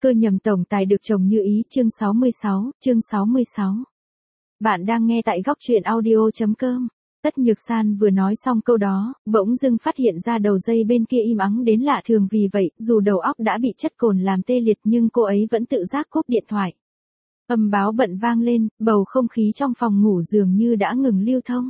Cơ nhầm tổng tài được chồng như ý chương 66. Bạn đang nghe tại góc truyện audio.com. Tất Nhược San vừa nói xong câu đó, bỗng dưng phát hiện ra đầu dây bên kia im ắng đến lạ thường, vì vậy, dù đầu óc đã bị chất cồn làm tê liệt nhưng cô ấy vẫn tự giác cúp điện thoại. Âm báo bận vang lên, bầu không khí trong phòng ngủ dường như đã ngừng lưu thông.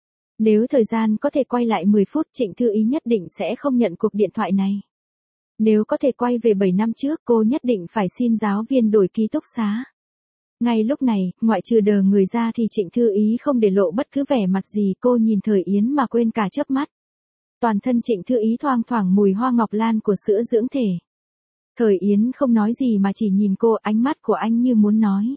Nếu thời gian có thể quay lại 10 phút, Trịnh Thư Ý nhất định sẽ không nhận cuộc điện thoại này. Nếu có thể quay về 7 năm trước, cô nhất định phải xin giáo viên đổi ký túc xá. Ngay lúc này, ngoại trừ đờ người ra thì Trịnh Thư Ý không để lộ bất cứ vẻ mặt gì, cô nhìn Thời Yến mà quên cả chớp mắt. Toàn thân Trịnh Thư Ý thoang thoảng mùi hoa ngọc lan của sữa dưỡng thể. Thời Yến không nói gì mà chỉ nhìn cô, ánh mắt của anh như muốn nói.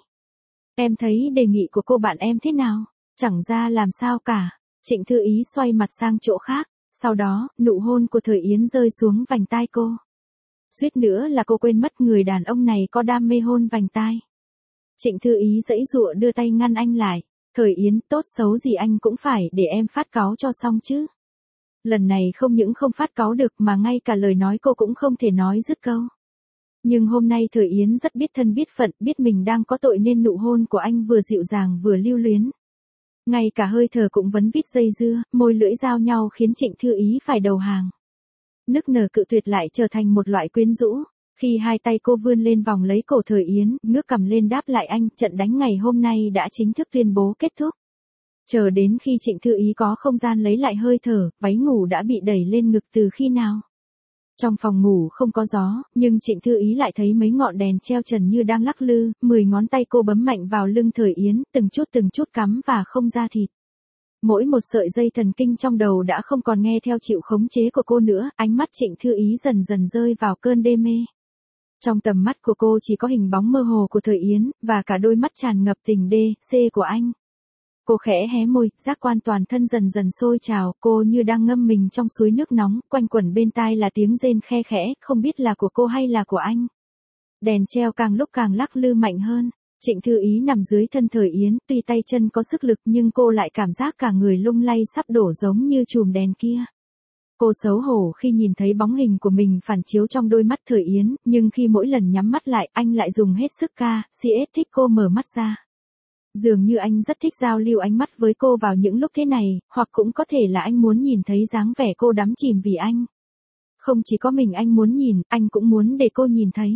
Em thấy đề nghị của cô bạn em thế nào? Chẳng ra làm sao cả. Trịnh Thư Ý xoay mặt sang chỗ khác, sau đó, nụ hôn của Thời Yến rơi xuống vành tai cô. Suýt nữa là cô quên mất người đàn ông này có đam mê hôn vành tai. Trịnh Thư Ý giãy giụa đưa tay ngăn anh lại. Thời Yến, tốt xấu gì anh cũng phải để em phát cáu cho xong chứ. Lần này không những không phát cáu được mà ngay cả lời nói cô cũng không thể nói dứt câu. Nhưng hôm nay Thời Yến rất biết thân biết phận, biết mình đang có tội nên nụ hôn của anh vừa dịu dàng vừa lưu luyến. Ngay cả hơi thở cũng vấn vít dây dưa, môi lưỡi giao nhau khiến Trịnh Thư Ý phải đầu hàng. Nức nở cự tuyệt lại trở thành một loại quyến rũ. Khi hai tay cô vươn lên vòng lấy cổ Thời Yến, ngước cằm lên đáp lại anh, trận đánh ngày hôm nay đã chính thức tuyên bố kết thúc. Chờ đến khi Trịnh Thư Ý có không gian lấy lại hơi thở, váy ngủ đã bị đẩy lên ngực từ khi nào. Trong phòng ngủ không có gió, nhưng Trịnh Thư Ý lại thấy mấy ngọn đèn treo trần như đang lắc lư, 10 ngón tay cô bấm mạnh vào lưng Thời Yến, từng chút cắm và không ra thịt. Mỗi một sợi dây thần kinh trong đầu đã không còn nghe theo chịu khống chế của cô nữa, ánh mắt Trịnh Thư Ý dần dần rơi vào cơn đê mê. Trong tầm mắt của cô chỉ có hình bóng mơ hồ của Thời Yến, và cả đôi mắt tràn ngập tình đê, xê của anh. Cô khẽ hé môi, giác quan toàn thân dần dần sôi trào, cô như đang ngâm mình trong suối nước nóng, quanh quẩn bên tai là tiếng rên khe khẽ, không biết là của cô hay là của anh. Đèn treo càng lúc càng lắc lư mạnh hơn. Trịnh Thư Ý nằm dưới thân Thời Yến, tuy tay chân có sức lực nhưng cô lại cảm giác cả người lung lay sắp đổ giống như chùm đèn kia. Cô xấu hổ khi nhìn thấy bóng hình của mình phản chiếu trong đôi mắt Thời Yến, nhưng khi mỗi lần nhắm mắt lại, anh lại dùng hết sức CS thích cô mở mắt ra. Dường như anh rất thích giao lưu ánh mắt với cô vào những lúc thế này, hoặc cũng có thể là anh muốn nhìn thấy dáng vẻ cô đắm chìm vì anh. Không chỉ có mình anh muốn nhìn, anh cũng muốn để cô nhìn thấy.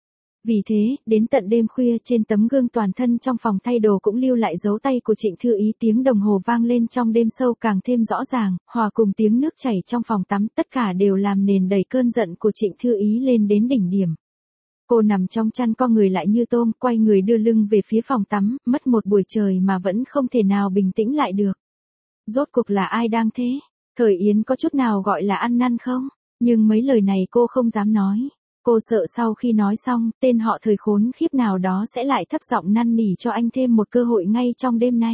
Vì thế, đến tận đêm khuya trên tấm gương toàn thân trong phòng thay đồ cũng lưu lại dấu tay của Trịnh Thư Ý, tiếng đồng hồ vang lên trong đêm sâu càng thêm rõ ràng, hòa cùng tiếng nước chảy trong phòng tắm, tất cả đều làm nền đẩy cơn giận của Trịnh Thư Ý lên đến đỉnh điểm. Cô nằm trong chăn co người lại như tôm, quay người đưa lưng về phía phòng tắm, mất một buổi trời mà vẫn không thể nào bình tĩnh lại được. Rốt cuộc là ai đang thế? Thời Yến có chút nào gọi là ăn năn không? Nhưng mấy lời này cô không dám nói. Cô sợ sau khi nói xong, tên họ Thời khốn khiếp nào đó sẽ lại thấp giọng năn nỉ cho anh thêm một cơ hội ngay trong đêm nay.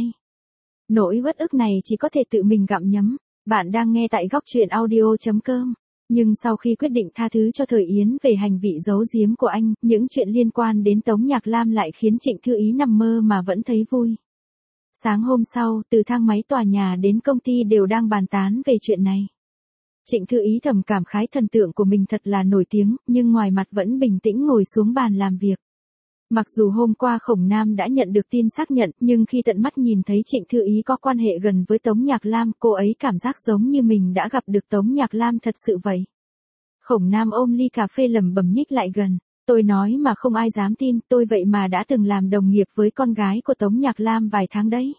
Nỗi uất ức này chỉ có thể tự mình gặm nhấm. Bạn đang nghe tại góc truyện audio.com. Nhưng sau khi quyết định tha thứ cho Thời Yến về hành vi giấu giếm của anh, những chuyện liên quan đến Tống Nhạc Lam lại khiến Trịnh Thư Ý nằm mơ mà vẫn thấy vui. Sáng hôm sau, từ thang máy tòa nhà đến công ty đều đang bàn tán về chuyện này. Trịnh Thư Ý thầm cảm khái thần tượng của mình thật là nổi tiếng, nhưng ngoài mặt vẫn bình tĩnh ngồi xuống bàn làm việc. Mặc dù hôm qua Khổng Nam đã nhận được tin xác nhận, nhưng khi tận mắt nhìn thấy Trịnh Thư Ý có quan hệ gần với Tống Nhạc Lam, cô ấy cảm giác giống như mình đã gặp được Tống Nhạc Lam thật sự vậy. Khổng Nam ôm ly cà phê lẩm bẩm nhích lại gần. Tôi nói mà không ai dám tin, tôi vậy mà đã từng làm đồng nghiệp với con gái của Tống Nhạc Lam vài tháng đấy.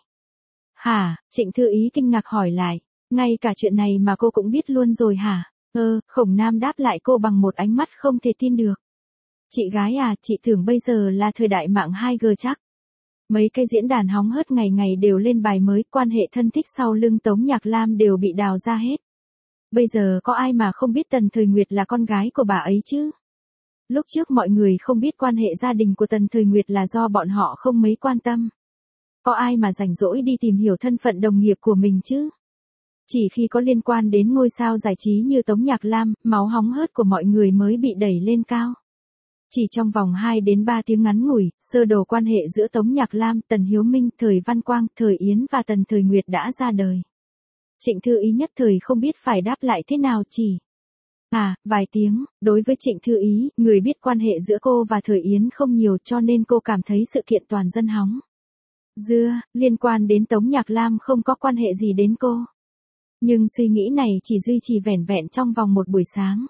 Hả? Trịnh Thư Ý kinh ngạc hỏi lại. Ngay cả chuyện này mà cô cũng biết luôn rồi hả? Khổng Nam đáp lại cô bằng một ánh mắt không thể tin được. Chị gái à, chị tưởng bây giờ là thời đại mạng 2G chắc. Mấy cái diễn đàn hóng hớt ngày ngày đều lên bài mới, quan hệ thân thích sau lưng Tống Nhạc Lam đều bị đào ra hết. Bây giờ có ai mà không biết Tần Thời Nguyệt là con gái của bà ấy chứ? Lúc trước mọi người không biết quan hệ gia đình của Tần Thời Nguyệt là do bọn họ không mấy quan tâm. Có ai mà rảnh rỗi đi tìm hiểu thân phận đồng nghiệp của mình chứ? Chỉ khi có liên quan đến ngôi sao giải trí như Tống Nhạc Lam, máu hóng hớt của mọi người mới bị đẩy lên cao. Chỉ trong vòng 2 đến 3 tiếng ngắn ngủi, sơ đồ quan hệ giữa Tống Nhạc Lam, Tần Hiếu Minh, Thời Văn Quang, Thời Yến và Tần Thời Nguyệt đã ra đời. Trịnh Thư Ý nhất thời không biết phải đáp lại thế nào chỉ. À, vài tiếng, đối với Trịnh Thư Ý, người biết quan hệ giữa cô và Thời Yến không nhiều cho nên cô cảm thấy sự kiện toàn dân hóng dưa, liên quan đến Tống Nhạc Lam không có quan hệ gì đến cô. Nhưng suy nghĩ này chỉ duy trì vẻn vẹn trong vòng một buổi sáng.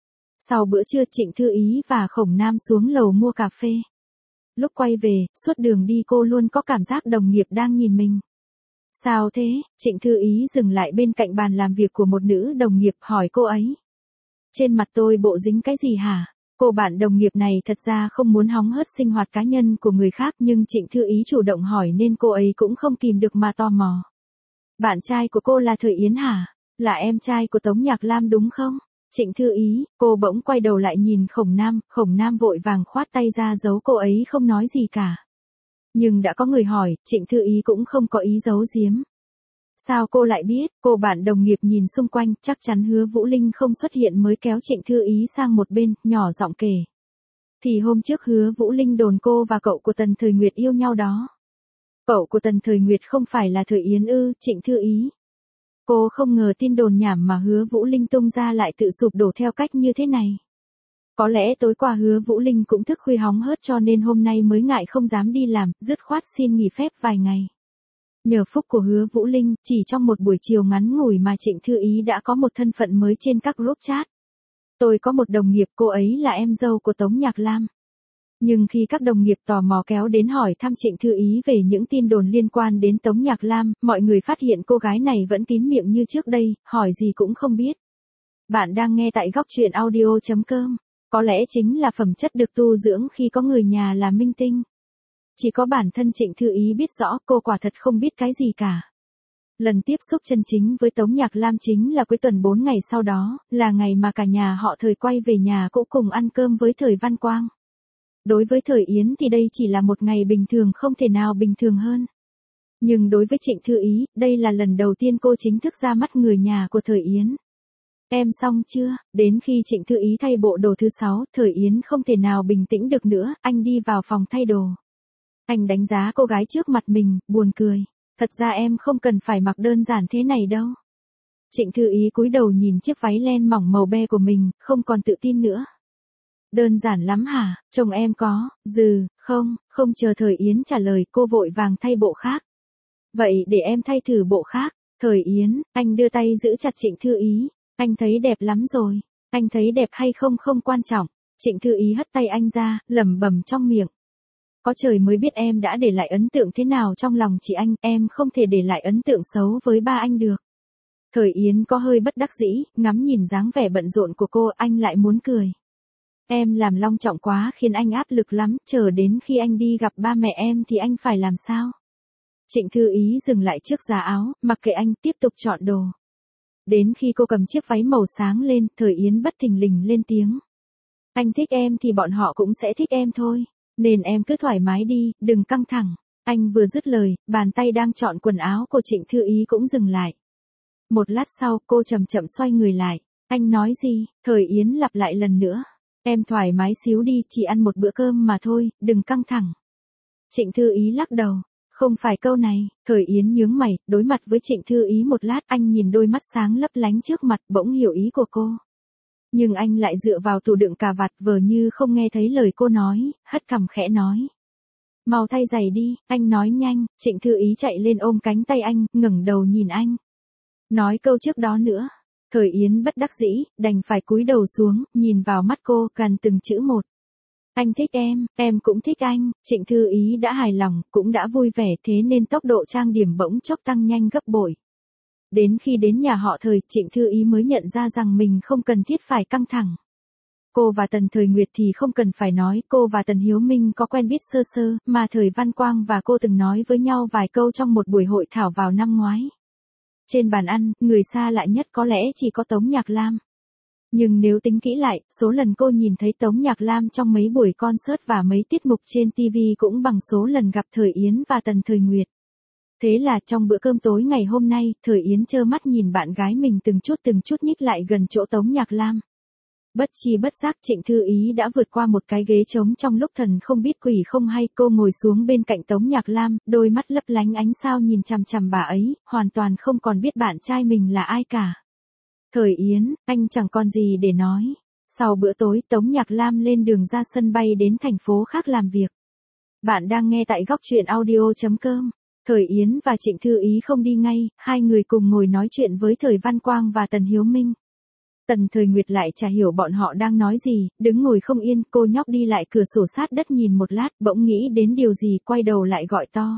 Sau bữa trưa Trịnh Thư Ý và Khổng Nam xuống lầu mua cà phê. Lúc quay về, suốt đường đi cô luôn có cảm giác đồng nghiệp đang nhìn mình. Sao thế? Trịnh Thư Ý dừng lại bên cạnh bàn làm việc của một nữ đồng nghiệp hỏi cô ấy. Trên mặt tôi bộ dính cái gì hả? Cô bạn đồng nghiệp này thật ra không muốn hóng hớt sinh hoạt cá nhân của người khác nhưng Trịnh Thư Ý chủ động hỏi nên cô ấy cũng không kìm được mà tò mò. Bạn trai của cô là Thời Yến hả? Là em trai của Tống Nhạc Lam đúng không? Trịnh Thư Ý, cô bỗng quay đầu lại nhìn Khổng Nam vội vàng khoát tay ra giấu cô ấy không nói gì cả. Nhưng đã có người hỏi, Trịnh Thư Ý cũng không có ý giấu giếm. Sao cô lại biết? Cô bạn đồng nghiệp nhìn xung quanh, chắc chắn Hứa Vũ Linh không xuất hiện mới kéo Trịnh Thư Ý sang một bên, nhỏ giọng kể. Thì hôm trước Hứa Vũ Linh đồn cô và cậu của Tần Thời Nguyệt yêu nhau đó. Cậu của Tần Thời Nguyệt không phải là Thời Yến ư? Trịnh Thư Ý. Cô không ngờ tin đồn nhảm mà Hứa Vũ Linh tung ra lại tự sụp đổ theo cách như thế này. Có lẽ tối qua Hứa Vũ Linh cũng thức khuya hóng hớt cho nên hôm nay mới ngại không dám đi làm, dứt khoát xin nghỉ phép vài ngày. Nhờ phúc của Hứa Vũ Linh, chỉ trong một buổi chiều ngắn ngủi mà Trịnh Thư Ý đã có một thân phận mới trên các group chat. Tôi có một đồng nghiệp, cô ấy là em dâu của Tống Nhạc Lam. Nhưng khi các đồng nghiệp tò mò kéo đến hỏi thăm Trịnh Thư Ý về những tin đồn liên quan đến Tống Nhạc Lam, mọi người phát hiện cô gái này vẫn kín miệng như trước đây, hỏi gì cũng không biết. Bạn đang nghe tại góc truyện audio.com. Có lẽ chính là phẩm chất được tu dưỡng khi có người nhà là minh tinh. Chỉ có bản thân Trịnh Thư Ý biết rõ cô quả thật không biết cái gì cả. Lần tiếp xúc chân chính với Tống Nhạc Lam chính là cuối tuần 4 ngày sau đó, là ngày mà cả nhà họ Thời quay về nhà cũ cùng ăn cơm với Thời Văn Quang. Đối với Thời Yến thì đây chỉ là một ngày bình thường không thể nào bình thường hơn. Nhưng đối với Trịnh Thư Ý, đây là lần đầu tiên cô chính thức ra mắt người nhà của Thời Yến. Em xong chưa? Đến khi Trịnh Thư Ý thay bộ đồ thứ 6, Thời Yến không thể nào bình tĩnh được nữa, anh đi vào phòng thay đồ. Anh đánh giá cô gái trước mặt mình, buồn cười. Thật ra em không cần phải mặc đơn giản thế này đâu. Trịnh Thư Ý cúi đầu nhìn chiếc váy len mỏng màu be của mình, không còn tự tin nữa. Đơn giản lắm hả? Chồng em có, không chờ Thời Yến trả lời cô vội vàng thay bộ khác. Vậy để em thay thử bộ khác. Thời Yến, anh đưa tay giữ chặt Trịnh Thư Ý. Anh thấy đẹp lắm rồi. Anh thấy đẹp hay không không quan trọng. Trịnh Thư Ý hất tay anh ra, lẩm bẩm trong miệng. Có trời mới biết em đã để lại ấn tượng thế nào trong lòng chị anh, em không thể để lại ấn tượng xấu với ba anh được. Thời Yến có hơi bất đắc dĩ, ngắm nhìn dáng vẻ bận rộn của cô, anh lại muốn cười. Em làm long trọng quá khiến anh áp lực lắm, chờ đến khi anh đi gặp ba mẹ em thì anh phải làm sao? Trịnh Thư Ý dừng lại trước giá áo, mặc kệ anh tiếp tục chọn đồ. Đến khi cô cầm chiếc váy màu sáng lên, Thời Yến bất thình lình lên tiếng. Anh thích em thì bọn họ cũng sẽ thích em thôi. Nên em cứ thoải mái đi, đừng căng thẳng. Anh vừa dứt lời, bàn tay đang chọn quần áo của Trịnh Thư Ý cũng dừng lại. Một lát sau, cô chậm chậm xoay người lại. Anh nói gì? Thời Yến lặp lại lần nữa. Em thoải mái xíu đi, chỉ ăn một bữa cơm mà thôi, đừng căng thẳng. Trịnh Thư Ý lắc đầu. Không phải câu này. Thời Yến nhướng mày, đối mặt với Trịnh Thư Ý một lát, anh nhìn đôi mắt sáng lấp lánh trước mặt, bỗng hiểu ý của cô. Nhưng anh lại dựa vào tủ đựng cà vạt vờ như không nghe thấy lời cô nói, hất cằm khẽ nói. Mau thay giày đi, anh nói nhanh. Trịnh Thư Ý chạy lên ôm cánh tay anh, ngẩng đầu nhìn anh. Nói câu trước đó nữa. Thời Yến bất đắc dĩ, đành phải cúi đầu xuống, nhìn vào mắt cô, gần từng chữ một. Anh thích em cũng thích anh. Trịnh Thư Ý đã hài lòng, cũng đã vui vẻ, thế nên tốc độ trang điểm bỗng chốc tăng nhanh gấp bội. Đến khi đến nhà họ Thời, Trịnh Thư Ý mới nhận ra rằng mình không cần thiết phải căng thẳng. Cô và Tần Thời Nguyệt thì không cần phải nói, cô và Tần Hiếu Minh có quen biết sơ sơ, mà Thời Văn Quang và cô từng nói với nhau vài câu trong một buổi hội thảo vào năm ngoái. Trên bàn ăn, người xa lạ nhất có lẽ chỉ có Tống Nhạc Lam. Nhưng nếu tính kỹ lại, số lần cô nhìn thấy Tống Nhạc Lam trong mấy buổi concert và mấy tiết mục trên TV cũng bằng số lần gặp Thời Yến và Tần Thời Nguyệt. Thế là trong bữa cơm tối ngày hôm nay, Thời Yến trơ mắt nhìn bạn gái mình từng chút nhích lại gần chỗ Tống Nhạc Lam. Bất chi bất giác Trịnh Thư Ý đã vượt qua một cái ghế trống trong lúc thần không biết quỷ không hay, cô ngồi xuống bên cạnh Tống Nhạc Lam, đôi mắt lấp lánh ánh sao nhìn chằm chằm bà ấy, hoàn toàn không còn biết bạn trai mình là ai cả. Thời Yến, anh chẳng còn gì để nói. Sau bữa tối, Tống Nhạc Lam lên đường ra sân bay đến thành phố khác làm việc. Bạn đang nghe tại góc truyện audio.com. Thời Yến và Trịnh Thư Ý không đi ngay, hai người cùng ngồi nói chuyện với Thời Văn Quang và Tần Hiếu Minh. Tần Thời Nguyệt lại chả hiểu bọn họ đang nói gì, đứng ngồi không yên, cô nhóc đi lại cửa sổ sát đất nhìn một lát, bỗng nghĩ đến điều gì, quay đầu lại gọi to.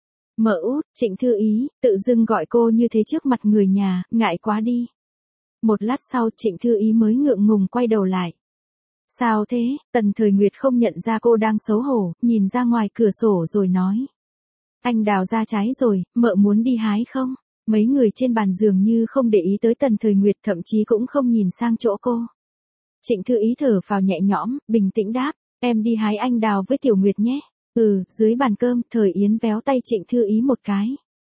Mợ út, Trịnh Thư Ý, tự dưng gọi cô như thế trước mặt người nhà, ngại quá đi. Một lát sau, Trịnh Thư Ý mới ngượng ngùng quay đầu lại. Sao thế? Tần Thời Nguyệt không nhận ra cô đang xấu hổ, nhìn ra ngoài cửa sổ rồi nói. Anh đào ra trái rồi, mợ muốn đi hái không? Mấy người trên bàn dường như không để ý tới Tần Thời Nguyệt, thậm chí cũng không nhìn sang chỗ cô. Trịnh Thư Ý thở phào nhẹ nhõm, bình tĩnh đáp, em đi hái anh đào với Tiểu Nguyệt nhé. Dưới bàn cơm, Thời Yến véo tay Trịnh Thư Ý một cái.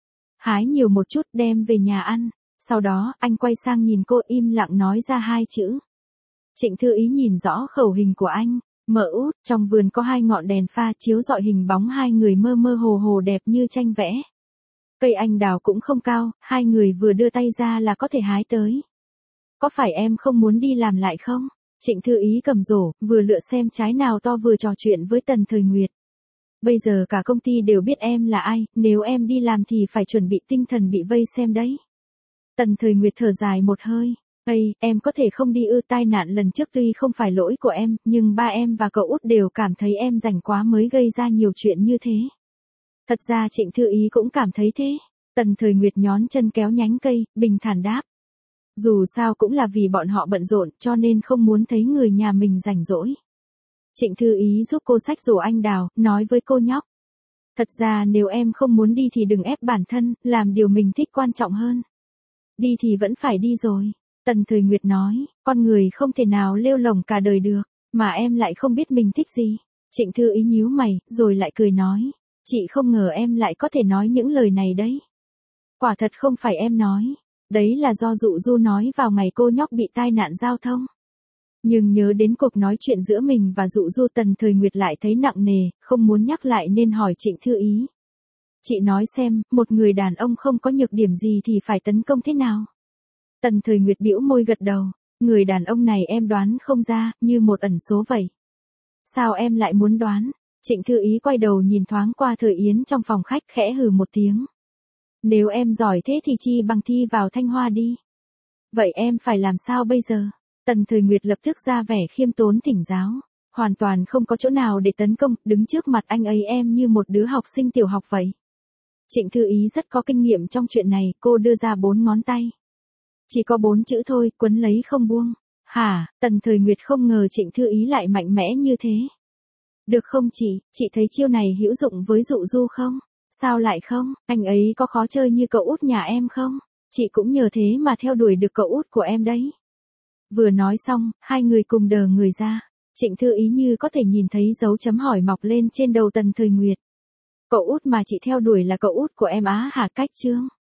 Hái nhiều một chút đem về nhà ăn. Sau đó, anh quay sang nhìn cô im lặng nói ra hai chữ. Trịnh Thư Ý nhìn rõ khẩu hình của anh. Mợ út, trong vườn có hai ngọn đèn pha chiếu rọi hình bóng hai người mơ mơ hồ hồ đẹp như tranh vẽ. Cây anh đào cũng không cao, hai người vừa đưa tay ra là có thể hái tới. Có phải em không muốn đi làm lại không? Trịnh Thư Ý cầm rổ, vừa lựa xem trái nào to vừa trò chuyện với Tần Thời Nguyệt. Bây giờ cả công ty đều biết em là ai, nếu em đi làm thì phải chuẩn bị tinh thần bị vây xem đấy. Tần Thời Nguyệt thở dài một hơi. Em có thể không đi tai nạn lần trước tuy không phải lỗi của em, nhưng ba em và cậu út đều cảm thấy em rảnh quá mới gây ra nhiều chuyện như thế. Thật ra Trịnh Thư Ý cũng cảm thấy thế. Tần Thời Nguyệt nhón chân kéo nhánh cây, bình thản đáp. Dù sao cũng là vì bọn họ bận rộn, cho nên không muốn thấy người nhà mình rảnh rỗi. Trịnh Thư Ý giúp cô xách rổ anh đào, nói với cô nhóc. Thật ra nếu em không muốn đi thì đừng ép bản thân, làm điều mình thích quan trọng hơn. Đi thì vẫn phải đi rồi. Tần Thời Nguyệt nói, con người không thể nào lêu lổng cả đời được, mà em lại không biết mình thích gì. Trịnh Thư Ý nhíu mày, rồi lại cười nói, chị không ngờ em lại có thể nói những lời này đấy. Quả thật không phải em nói, đấy là do Dụ Du nói vào ngày cô nhóc bị tai nạn giao thông. Nhưng nhớ đến cuộc nói chuyện giữa mình và Dụ Du, Tần Thời Nguyệt lại thấy nặng nề, không muốn nhắc lại nên hỏi Trịnh Thư Ý. Chị nói xem, một người đàn ông không có nhược điểm gì thì phải tấn công thế nào? Tần Thời Nguyệt bĩu môi gật đầu, người đàn ông này em đoán không ra, như một ẩn số vậy. Sao em lại muốn đoán? Trịnh Thư Ý quay đầu nhìn thoáng qua Thời Yến trong phòng khách, khẽ hừ một tiếng. Nếu em giỏi thế thì chi bằng thi vào Thanh Hoa đi. Vậy em phải làm sao bây giờ? Tần Thời Nguyệt lập tức ra vẻ khiêm tốn thỉnh giáo. Hoàn toàn không có chỗ nào để tấn công, đứng trước mặt anh ấy em như một đứa học sinh tiểu học vậy. Trịnh Thư Ý rất có kinh nghiệm trong chuyện này, cô đưa ra 4 ngón tay. Chỉ có 4 chữ thôi, quấn lấy không buông. Hả? Tần Thời Nguyệt không ngờ Trịnh Thư Ý lại mạnh mẽ như thế. Được không chị thấy chiêu này hữu dụng với Dụ Du không? Sao lại không? Anh ấy có khó chơi như cậu út nhà em không? Chị cũng nhờ thế mà theo đuổi được cậu út của em đấy. Vừa nói xong, hai người cùng đờ người ra. Trịnh Thư Ý như có thể nhìn thấy dấu chấm hỏi mọc lên trên đầu Tần Thời Nguyệt. Cậu út mà chị theo đuổi là cậu út của em á hả? Cách chương